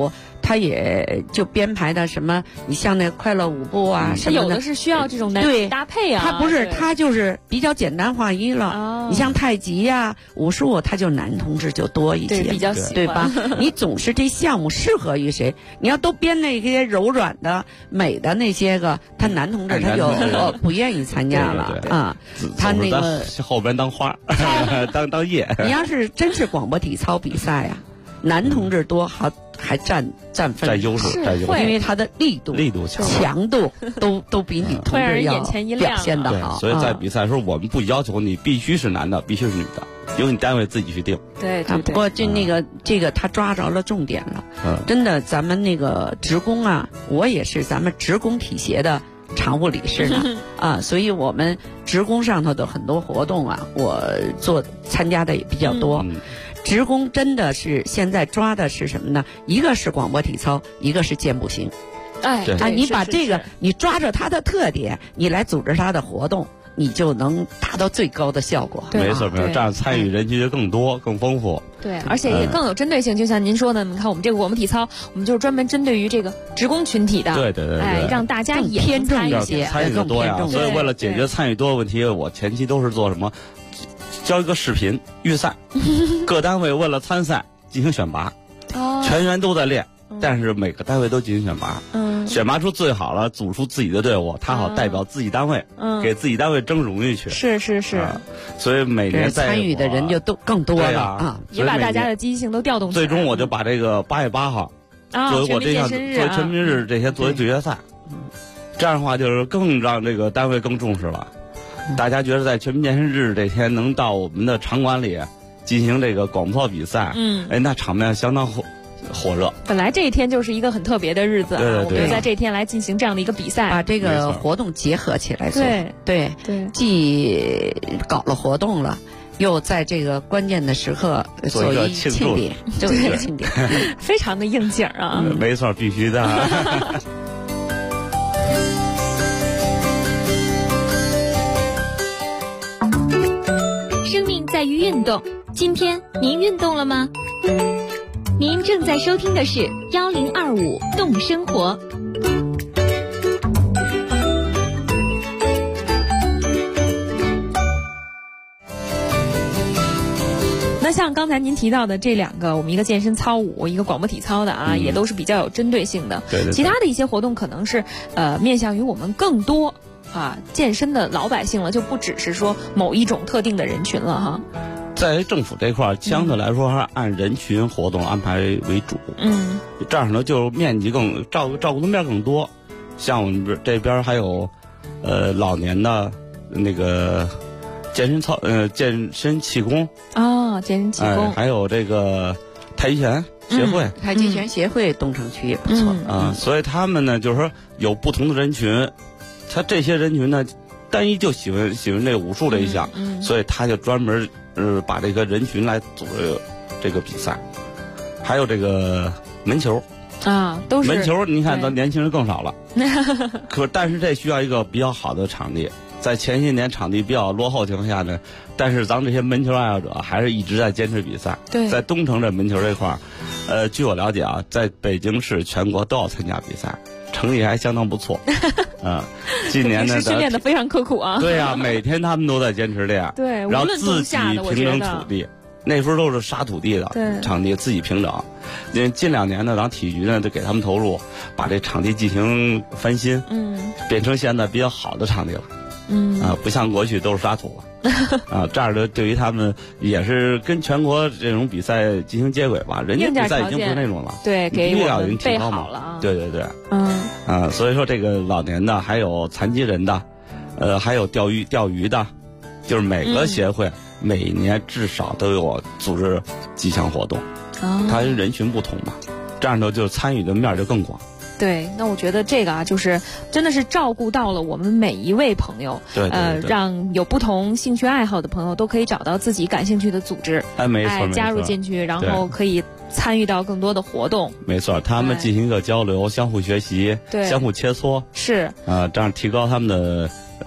他也就编排的什么，你像那快乐舞步啊什么的， 有的是需要这种男女搭配啊。 他不是，他就是比较简单化一了。你像太极呀、武术，他就男同志就多一些， 比较喜欢， 对吧？你总是这项目适合于谁？你要都编那些柔软的、美的那些个，他男同志他就不愿意参加了啊。他那个后边当花，当叶。 你要是真是广播体操比赛啊，男同志多还占优势， 因为他的力度强度都比女同志要表现得好。 所以在比赛的时候，我们不要求你必须是男的，必须是女的，由你单位自己去定。 对。 不过这个他抓着了重点了。真的，咱们那个职工啊，我也是咱们职工体协的常务理事呢啊，所以我们职工上头的很多活动啊，我参加的也比较多。职工真的是现在抓的是什么呢？一个是广播体操，一个是健步行。你把这个你抓着它的特点，你来组织它的活动，你就能达到最高的效果。 没错，这样参与人群就更多、更丰富。 对，而且也更有针对性。就像您说的，你看我们这个广播体操，我们就是专门针对于这个职工群体的。 对， 让大家也偏重一些， 参与的多呀。所以为了解决参与多的问题，我前期都是做什么？交一个视频预赛，各单位为了参赛进行选拔，全员都在练，但是每个单位都进行选拔，选拔出最好了，组出自己的队伍，他好代表自己单位，给自己单位争荣誉去。 是， 所以每年参与的人就都更多了啊， 也把大家的积极性都调动起来。 最终我就把这个8月8号作为我这项作为全民日这些作为对决赛，这样的话就是更让这个单位更重视了。大家觉得在全民健身日这天能到我们的场馆里进行这个广播比赛，那场面相当火热。 本来这一天就是一个很特别的日子，我们就在这天来进行这样的一个比赛， 把这个活动结合起来做。对，既搞了活动了，又在这个关键的时刻做一庆典，做一个庆典， 非常的应景啊。 没错，必须的。 在于运动，今天您运动了吗？您正在收听的是1025动生活。 那像刚才您提到的这两个，我们一个健身操舞，一个广播体操的啊，也都是比较有针对性的。 对。 其他的一些活动可能是面向于我们更多健身的老百姓了，就不只是说某一种特定的人群了哈。 在政府这块相对来说还是按人群活动安排为主。这样呢就面积更照顾的面更多。像我们这边还有老年的那个健身气功健身气功， 还有这个太极拳协会， 太极拳协会东城区也不错所以他们呢就是说有不同的人群。他这些人群呢，单一就喜欢这个武术这一项，所以他就专门把这个人群来组织这个比赛。还有这个门球都是门球，你看咱年轻人更少了，但是这需要一个比较好的场地。在前些年场地比较落后情况下呢，但是咱们这些门球爱好者还是一直在坚持比赛。在东城这门球这块据我了解在北京市全国都要参加比赛。成绩还相当不错，今年呢训练的非常刻苦啊。 对呀，每天他们都在坚持练，然后自己平整土地，那时候都是沙土地的场地，自己平整。近2年呢，咱体育局呢就给他们投入，把这场地进行翻新，变成现在比较好的场地了。不像过去都是沙土了。这样的对于他们也是跟全国这种比赛进行接轨吧。人家比赛已经不是那种了， 对，给我们备好嘛了。 对，所以说这个老年的，还有残疾人的，还有钓鱼的，就是每个协会每年至少都有组织几项活动。它人群不同嘛，这样的就参与的面就更广。 对，那我觉得这个就是真的是照顾到了我们每一位朋友，让有不同兴趣爱好的朋友都可以找到自己感兴趣的组织， 没错， 加入进去，然后可以参与到更多的活动。 没错，他们进行一个交流，相互学习，相互切磋， 是这样提高他们的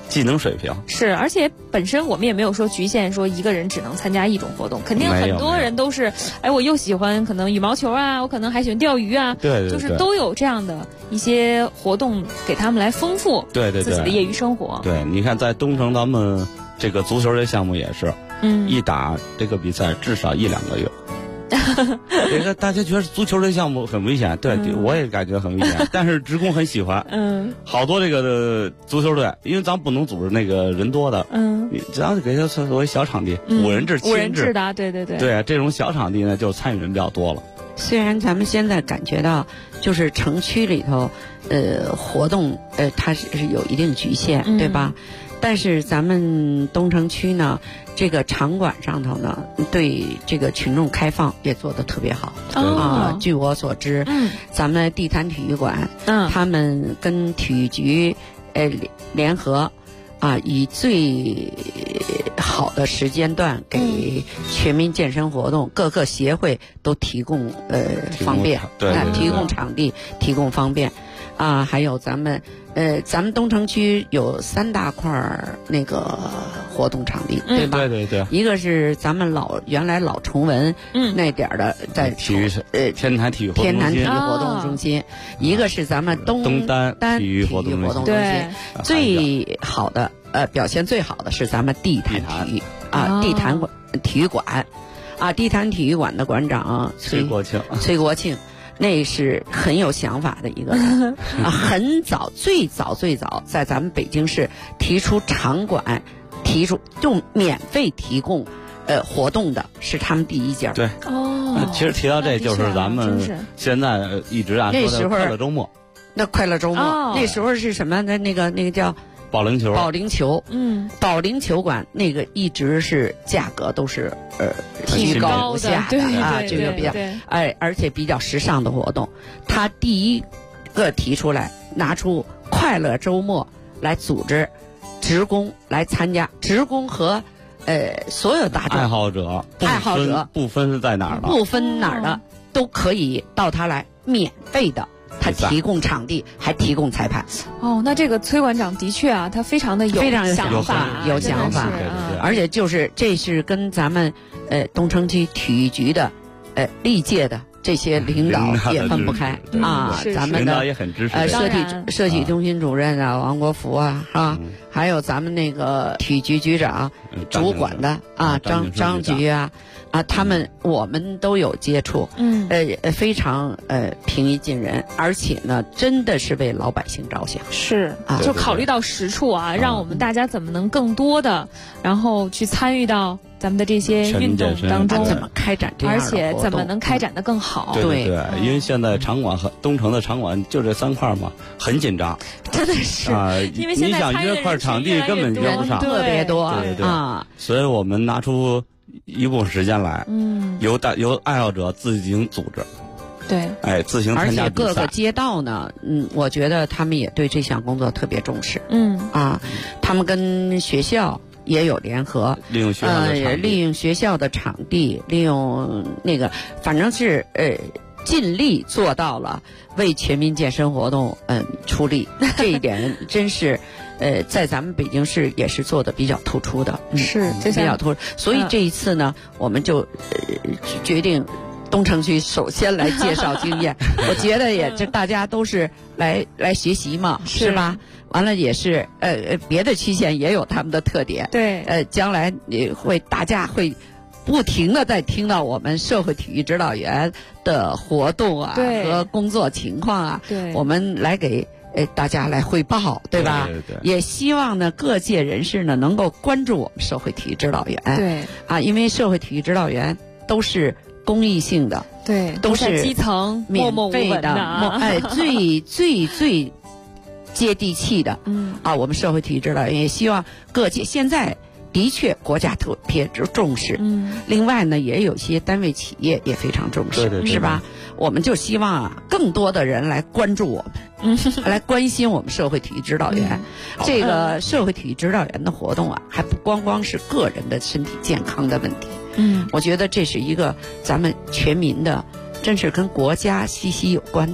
技能水平。 是，而且本身我们也没有说局限说一个人只能参加一种活动，肯定很多人都是，哎，我又喜欢可能羽毛球啊，我可能还喜欢钓鱼啊， 对， 就是都有这样的一些活动给他们来丰富自己的业余生活。 对，你看在东城咱们这个足球这项目也是，一打这个比赛至少1-2个月。这个大家觉得足球这项目很危险，对，我也感觉很危险，但是职工很喜欢。好多这个足球队，因为咱不能组织那个人多的，咱就给他作为小场地，5人制、7人制的，对， 对，这种小场地呢，就参与人比较多了。 虽然咱们现在感觉到，就是城区里头，活动，它是有一定局限，对吧？但是咱们东城区呢，这个场馆上头呢，对这个群众开放也做得特别好。据我所知，咱们地坛体育馆，他们跟体育局联合，以最好的时间段给全民健身活动各个协会都提供方便，提供场地，提供方便。还有咱们东城区有3大块那个活动场地，对吧？ 对。 一个是咱们原来老崇文那点的，在天坛体育活动中心，一个是咱们东单体育活动中心。对，最好的表现最好的是咱们地坛体育馆，地坛体育馆的馆长崔国庆。那是很有想法的一个人最早在咱们北京市提出场馆，就免费提供活动的是他们第一家。 对，其实提到这就是咱们现在一直说的快乐周末。 那快乐周末那时候是什么？那个叫保龄球， 保龄球馆那个一直是价格都是居高不下的这个比较而且比较时尚的活动。他第一个提出来，拿出快乐周末来组织职工来参加，职工和所有大众爱好者不分是在哪儿的， 不分哪儿的都可以到他来免费的。他提供场地，还提供裁判。 那这个崔馆长的确他非常有想法， 而且这是跟咱们东城区体育局的历届的这些领导也分不开咱们的社体中心主任王国福还有咱们那个体育局局长主管的张局我们都有接触，非常平易近人，而且呢，真的是为老百姓着想。 是就考虑到实处让我们大家怎么能更多的，然后去参与到咱们的这些运动当中， 怎么开展这样的活动， 而且怎么能开展得更好？ 对，因为现在场馆和东城的场馆就这3块嘛，很紧张， 真的是因为现在你想约块场地根本约不上， 特别多所以我们拿出一部分时间来，由爱好者自行组织， 对， 自行参加比赛。 而且各个街道呢，我觉得他们也对这项工作特别重视，他们跟学校也有联合， 利用学校的场地，利用那个，反正是尽力做到了为全民健身活动出力，这一点真是在咱们北京市也是做的比较突出的， 是比较突出。所以这一次呢，我们就决定东城区首先来介绍经验。我觉得也这大家都是来学习嘛，是吧？完了也是别的区县也有他们的特点， 对， 将来大家会不停的在听到我们社会体育指导员的活动和工作情况我们来给大家来汇报，对吧？ 对， 也希望呢各界人士呢能够关注我们社会体育指导员， 对因为社会体育指导员都是公益性的， 对， 都是基层免费的，最接地气的，我们社会体育指导员也希望各界现在。的确，国家特别重视。另外呢，也有些单位企业也非常重视，是吧？我们就希望更多的人来关注我们，来关心我们社会体育指导员。这个社会体育指导员的活动还不光光是个人的身体健康的问题。我觉得这是一个咱们全民的，真是跟国家息息有关的。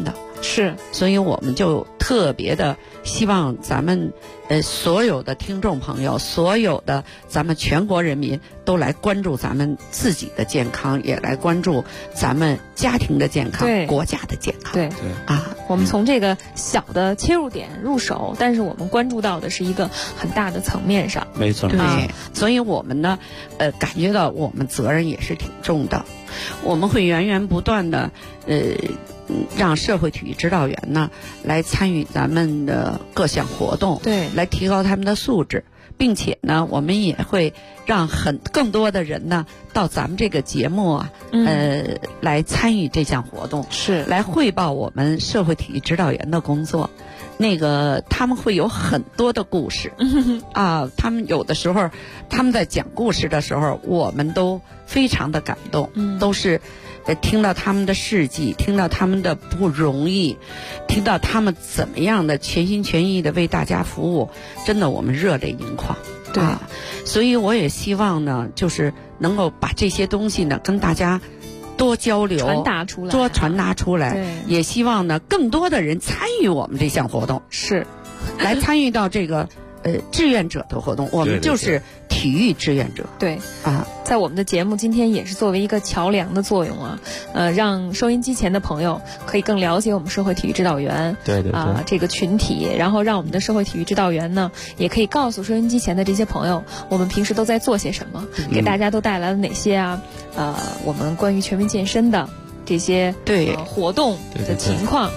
是， 所以我们就特别的希望咱们所有的听众朋友，所有的咱们全国人民都来关注咱们自己的健康，也来关注咱们家庭的健康， 对国家的健康。 对啊， 我们从这个小的切入点入手，但是我们关注到的是一个很大的层面上。 没错， 对，所以我们呢，感觉到我们责任也是挺重的，我们会源源不断的，让社会体育指导员呢来参与咱们的各项活动， 对， 来提高他们的素质，并且呢，我们也会让更多的人呢到咱们这个节目啊，来参与这项活动， 是来汇报我们社会体育指导员的工作。他们会有很多的故事啊，他们有的时候他们在讲故事的时候，我们都非常的感动，都是听到他们的事迹，听到他们的不容易，听到他们怎么样的全心全意的为大家服务，真的我们热泪盈眶。 对啊，所以我也希望呢，就是能够把这些东西呢跟大家多交流， 传达出来， 多传达出来。 对， 也希望呢更多的人参与我们这项活动， 是来参与到这个志愿者的活动。我们就是体育志愿者。 对啊， 在我们的节目今天也是作为一个桥梁的作用啊，让收音机前的朋友可以更了解我们社会体育指导员， 对这个群体，然后让我们的社会体育指导员呢，也可以告诉收音机前的这些朋友，我们平时都在做些什么，给大家都带来了哪些啊，我们关于全民健身的这些活动的情况。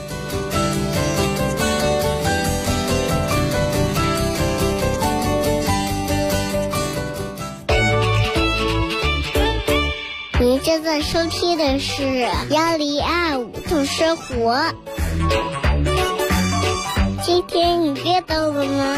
您正在收听的是1025动生活。今天你练到了吗？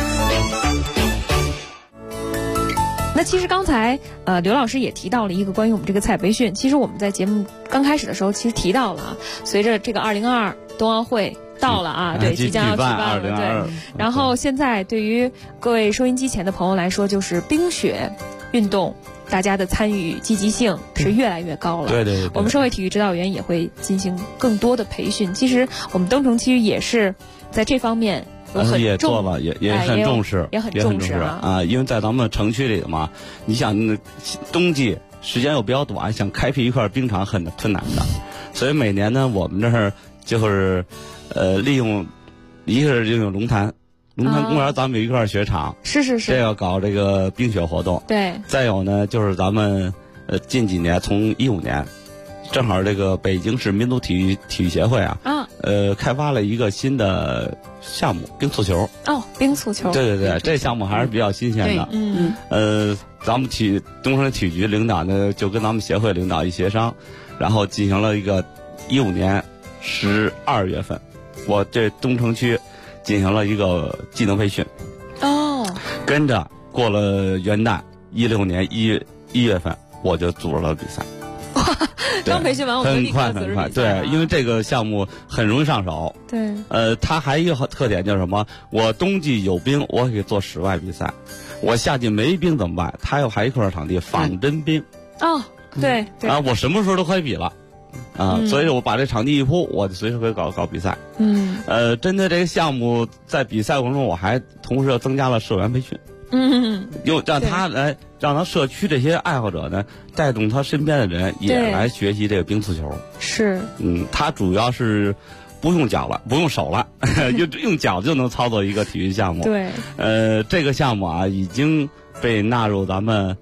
那其实刚才刘老师也提到了一个关于我们这个菜培训。其实我们在节目刚开始的时候其实提到了啊，随着这个2022冬奥会到了啊，对，即将要举办了，对。然后现在对于各位收音机前的朋友来说，就是冰雪运动，大家的参与积极性是越来越高了。 对， 我们社会体育指导员也会进行更多的培训。其实我们登城区也是在这方面也做了，也很重视， 也很重视啊。因为在咱们城区里嘛，你想冬季时间又比较短，想开辟一块冰场很困难的，所以每年呢，我们这儿就是利用，一个是利用龙潭公园，咱们有一块雪场， 是， 这要搞这个冰雪活动。 对， 再有呢，就是咱们近几年从15年，正好这个北京市民族体育协会啊，开发了一个新的项目，冰速球。 哦，冰速球。 对，这项目还是比较新鲜的。咱们东城体育局领导呢，就跟咱们协会领导一协商，然后进行了一个15年12月份，我这东城区进行了一个技能培训。跟着过了元旦16年1月份，我就组织了比赛。 刚培训完我就立刻很快，对，因为这个项目很容易上手。 对， 它还有一个特点就是什么？我冬季有冰，我可以做室外比赛；我夏季没冰怎么办？它还有一块场地仿真冰。 对啊，我什么时候都可以比了。所以我把这场地一铺，我就随时可以搞比赛。针对这个项目，在比赛过程中，我还同时又增加了社员培训。又让他社区这些爱好者呢，带动他身边的人也来学习这个冰速球。 是， 他主要是不用脚了，不用手了，用脚就能操作一个体育项目。 对， 这个项目啊，已经被纳入咱们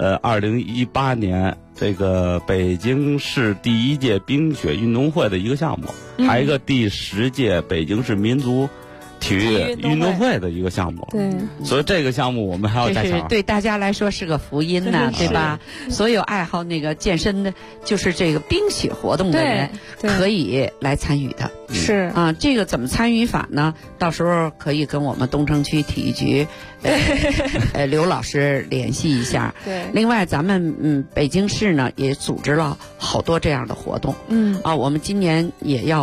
2018年这个北京市第1届冰雪运动会的一个项目，还有一个第10届北京市民族体育运动会的一个项目。 对， 所以这个项目我们还要加强。 对大家来说是个福音呐，对吧？所有爱好那个健身的，就是这个冰雪活动的人可以来参与的。 是啊，这个怎么参与法呢？到时候可以跟我们东城区体育局刘老师联系一下。 对， 另外咱们北京市呢也组织了好多这样的活动。我们今年也要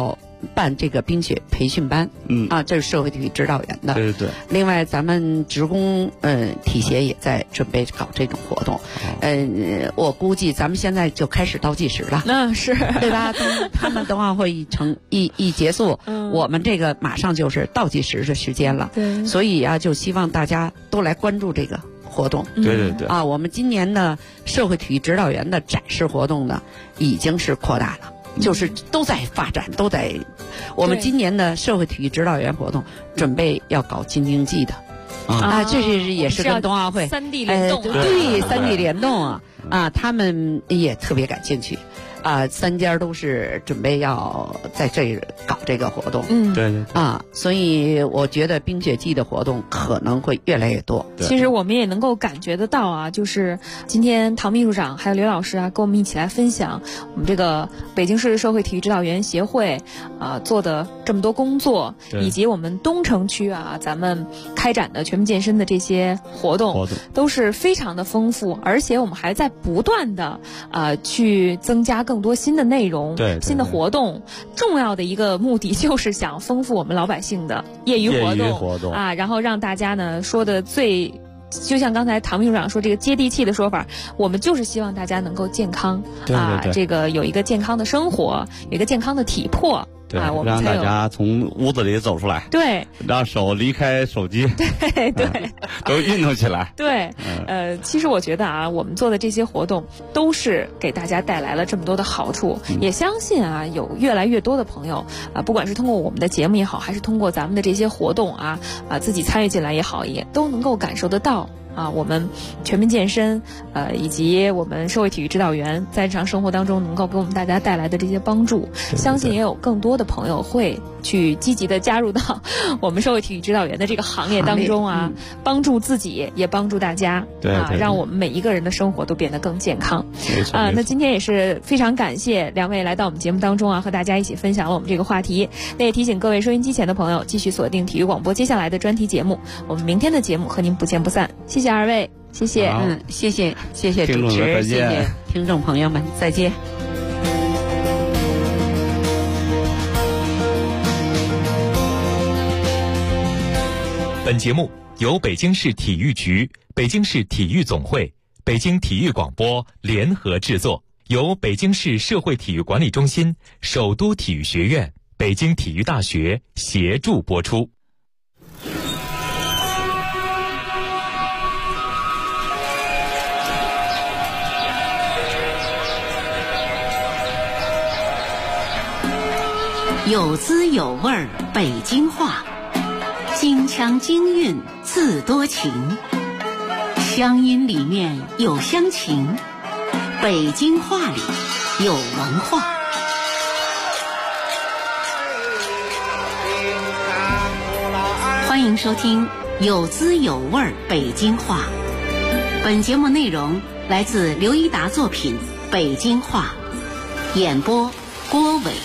办这个冰雪培训班，这是社会体育指导员的。 对对对。 另外，咱们职工体协也在准备搞这种活动。我估计咱们现在就开始倒计时了。 那是对吧？他们冬奥会一结束，我们这个马上就是倒计时的时间了。 对。 所以啊，就希望大家都来关注这个活动。 对对对。 我们今年的社会体育指导员的展示活动呢，已经是扩大了。就是都在发展，都在。我们今年的社会体育指导员活动准备要搞京津冀的，这也是跟冬奥会 3D 联动， 对3D 联动他们也特别感兴趣。3家都是准备要在这搞这个活动， 对对所以我觉得冰雪季的活动可能会越来越多。 其实我们也能够感觉得到就是今天唐秘书长还有刘老师跟我们一起来分享我们这个北京市社会体育指导员协会做的这么多工作，以及我们东城区咱们开展的全民健身的这些活动都是非常的丰富，而且我们还在不断的去增加更多新的内容，新的活动。重要的一个目的就是想丰富我们老百姓的业余活动然后让大家呢说的就像刚才唐秘书长说这个接地气的说法，我们就是希望大家能够健康，这个有一个健康的生活，有一个健康的体魄。我们让大家从屋子里走出来， 对， 让手离开手机， 对， 都运动起来。 对，其实我觉得我们做的这些活动都是给大家带来了这么多的好处，也相信有越来越多的朋友不管是通过我们的节目也好，还是通过咱们的这些活动自己参与进来也好，也都能够感受得到。我们全民健身，以及我们社会体育指导员在日常生活当中能够给我们大家带来的这些帮助，相信也有更多的朋友会去积极的加入到我们社会体育指导员的这个行业当中帮助自己，也帮助大家，让我们每一个人的生活都变得更健康。那今天也是非常感谢两位来到我们节目当中和大家一起分享了我们这个话题。那也提醒各位收音机前的朋友继续锁定体育广播接下来的专题节目，我们明天的节目和您不见不散。谢谢二位，谢谢， 谢谢主持，谢谢听众朋友们，再见。 本节目由北京市体育局、北京市体育总会、北京体育广播联合制作，由北京市社会体育管理中心、首都体育学院、北京体育大学协助播出。 有滋有味儿北京话，京腔京韵自多情，乡音里面有乡情，北京话里有文化。欢迎收听有滋有味儿北京话。本节目内容来自刘一达作品《北京话》，演播郭伟。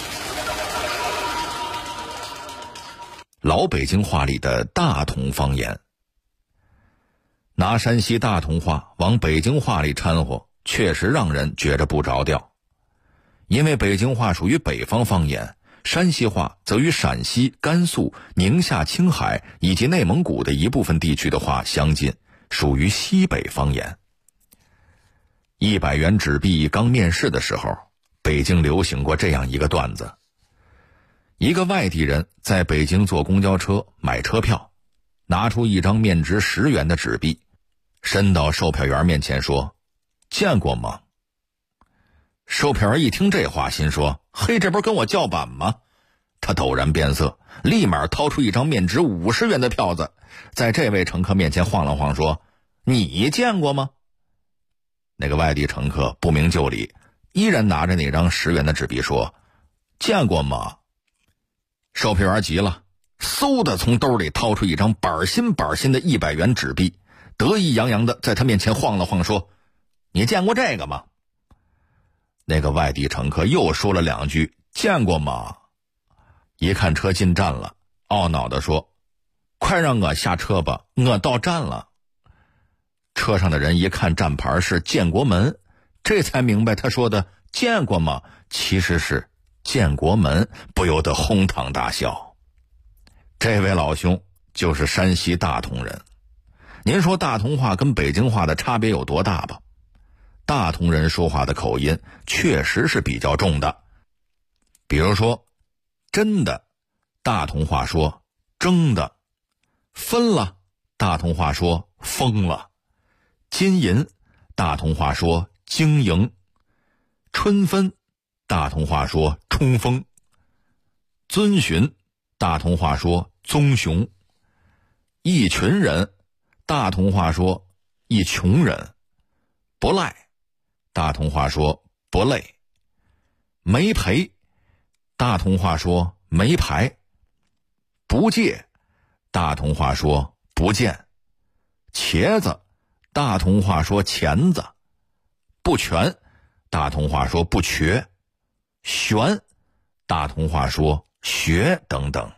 老北京话里的大同方言，拿山西大同话往北京话里掺和，确实让人觉着不着调。因为北京话属于北方方言，山西话则与陕西、甘肃、宁夏、青海以及内蒙古的一部分地区的话相近，属于西北方言。100元纸币刚面世的时候，北京流行过这样一个段子。一个外地人在北京坐公交车买车票，拿出一张面值10元的纸币，伸到售票员面前说：“见过吗？”售票员一听这话，心说：“嘿，这不是跟我叫板吗？”他陡然变色，立马掏出一张面值50元的票子，在这位乘客面前晃了晃，说：“你见过吗？”那个外地乘客不明就里，依然拿着那张10元的纸币说：“见过吗？”售票员急了，嗖的从兜里掏出一张板新的100元纸币，得意洋洋的在他面前晃了晃，说：“你见过这个吗？”那个外地乘客又说了2句：“见过吗？”一看车进站了，懊恼地说：“快让我下车吧，我到站了。”车上的人一看站牌是建国门，这才明白他说的“见过吗”其实是建国门不由得哄堂大笑。这位老兄就是山西大同人。您说大同话跟北京话的差别有多大吧？大同人说话的口音确实是比较重的。比如说真的，大同话说争的；分了，大同话说疯了；金银，大同话说经营；春分，大同话说冲锋；遵循，大同话说棕熊；一群人，大同话说一穷人；不赖，大同话说不累；没赔，大同话说没牌；不借，大同话说不见；茄子，大同话说钳子；不全，大同话说不瘸；悬，大同话说学等等。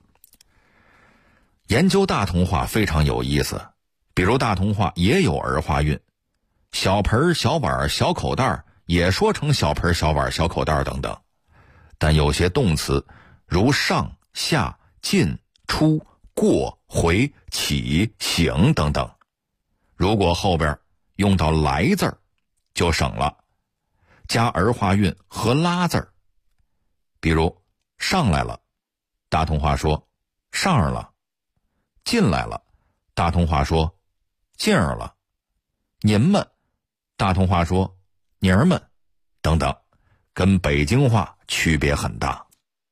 研究大同话非常有意思，比如大同话也有儿化韵，小盆、小碗、小口袋也说成小盆、小碗、小口袋等等。但有些动词如上、下、进、出、过、回、起、醒等等，如果后边用到来字儿就省了，加儿化韵和拉字儿。比如上来了，大同话说上儿了；进来了，大同话说进儿了；您们，大同话说您儿们等等，跟北京话区别很大。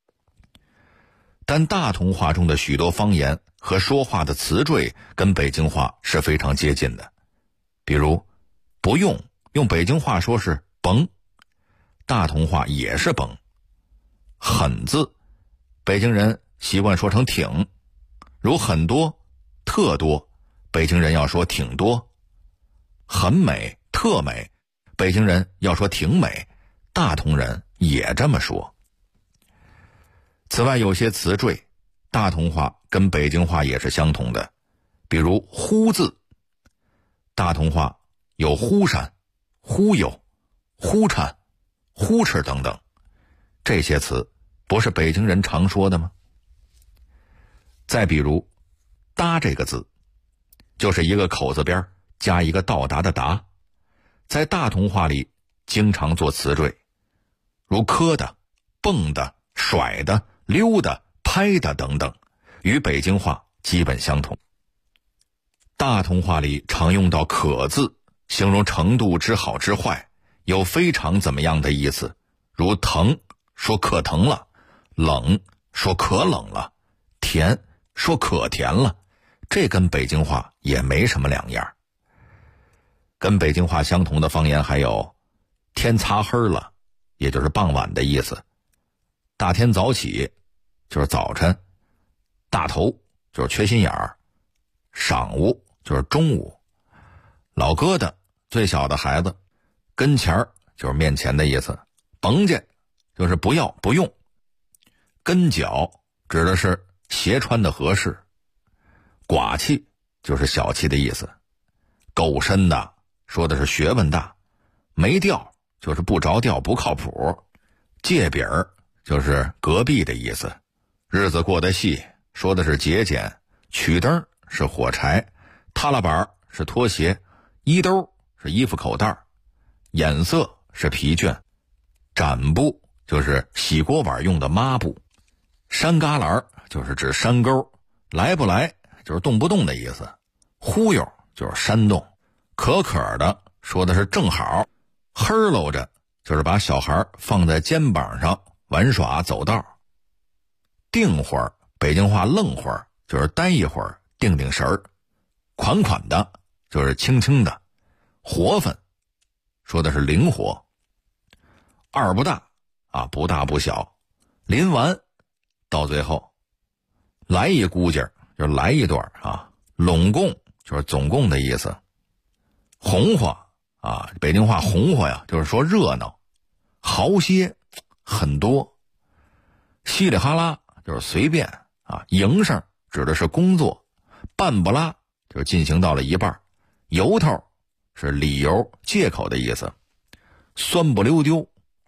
但大同话中的许多方言和说话的词缀跟北京话是非常接近的。比如不用，用北京话说是甭，大同话也是甭。很字，北京人习惯说成挺，如很多、特多，北京人要说挺多；很美、特美，北京人要说挺美，大同人也这么说。此外，有些词缀，大同话跟北京话也是相同的，比如忽字，大同话有忽闪、忽悠、忽颤、忽哧等等，这些词不是北京人常说的吗？再比如搭这个字，就是一个口字边加一个到达的达，在大同话里经常做词缀，如磕的、蹦的、甩的、溜的、拍的等等，与北京话基本相同。大同话里常用到可字，形容程度之好之坏，有非常怎么样的意思，如疼说可疼了，冷说可冷了，甜说可甜了，这跟北京话也没什么两样。跟北京话相同的方言还有天擦黑了，也就是傍晚的意思；大天早起就是早晨；大头就是缺心眼儿；晌午就是中午；老疙瘩最小的孩子；跟前儿就是面前的意思；甭介就是不要不用；跟脚指的是鞋穿的合适；寡气就是小气的意思；够深的说的是学问大；没调就是不着调不靠谱；借饼就是隔壁的意思；日子过得细说的是节俭；曲灯是火柴；踏拉板是拖鞋；衣兜是衣服口袋；眼色是疲倦；展布就是洗锅碗用的抹布；山旮旯就是指山沟；来不来就是动不动的意思；忽悠就是煽动；可可的说的是正好；嘿喽着就是把小孩放在肩膀上玩耍走道；定会儿，北京话愣会儿就是待一会儿定定神儿；款款的就是轻轻的；活分说的是灵活；二不大啊，不大不小；临完到最后；来一估计就是来一段啊；拢共就是总共的意思；红花啊，北京话红花呀，就是说热闹；好些很多；稀里哈拉就是随便啊；营生指的是工作；半不拉就是进行到了一半；由头是理由借口的意思；酸不溜丢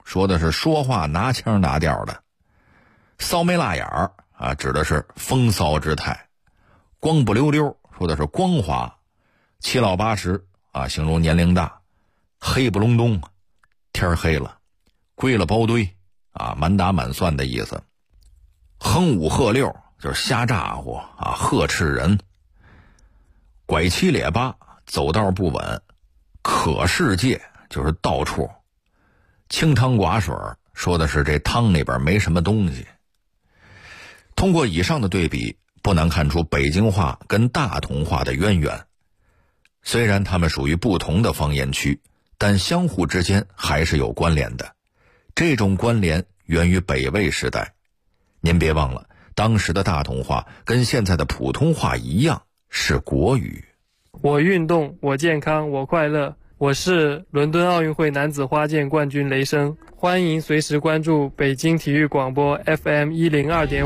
说的是说话拿腔拿调的。骚眉辣眼儿啊，指的是风骚之态。光不溜溜说的是光滑。七老八十啊，形容年龄大。黑不隆咚，天黑了。归了包堆啊，满打满算的意思。横五鹤六就是瞎咋呼啊，呵斥人。拐七咧八，走道不稳。可世界就是到处。清汤寡水说的是这汤里边没什么东西。通过以上的对比，不难看出北京话跟大同话的渊源。虽然它们属于不同的方言区，但相互之间还是有关联的。这种关联源于北魏时代。您别忘了，当时的大同话跟现在的普通话一样是国语。 我运动，我健康，我快乐。我是伦敦奥运会男子花剑冠军雷声。欢迎随时关注北京体育广播 FM 102.5。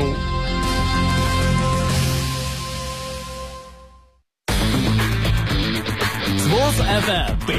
Sports FM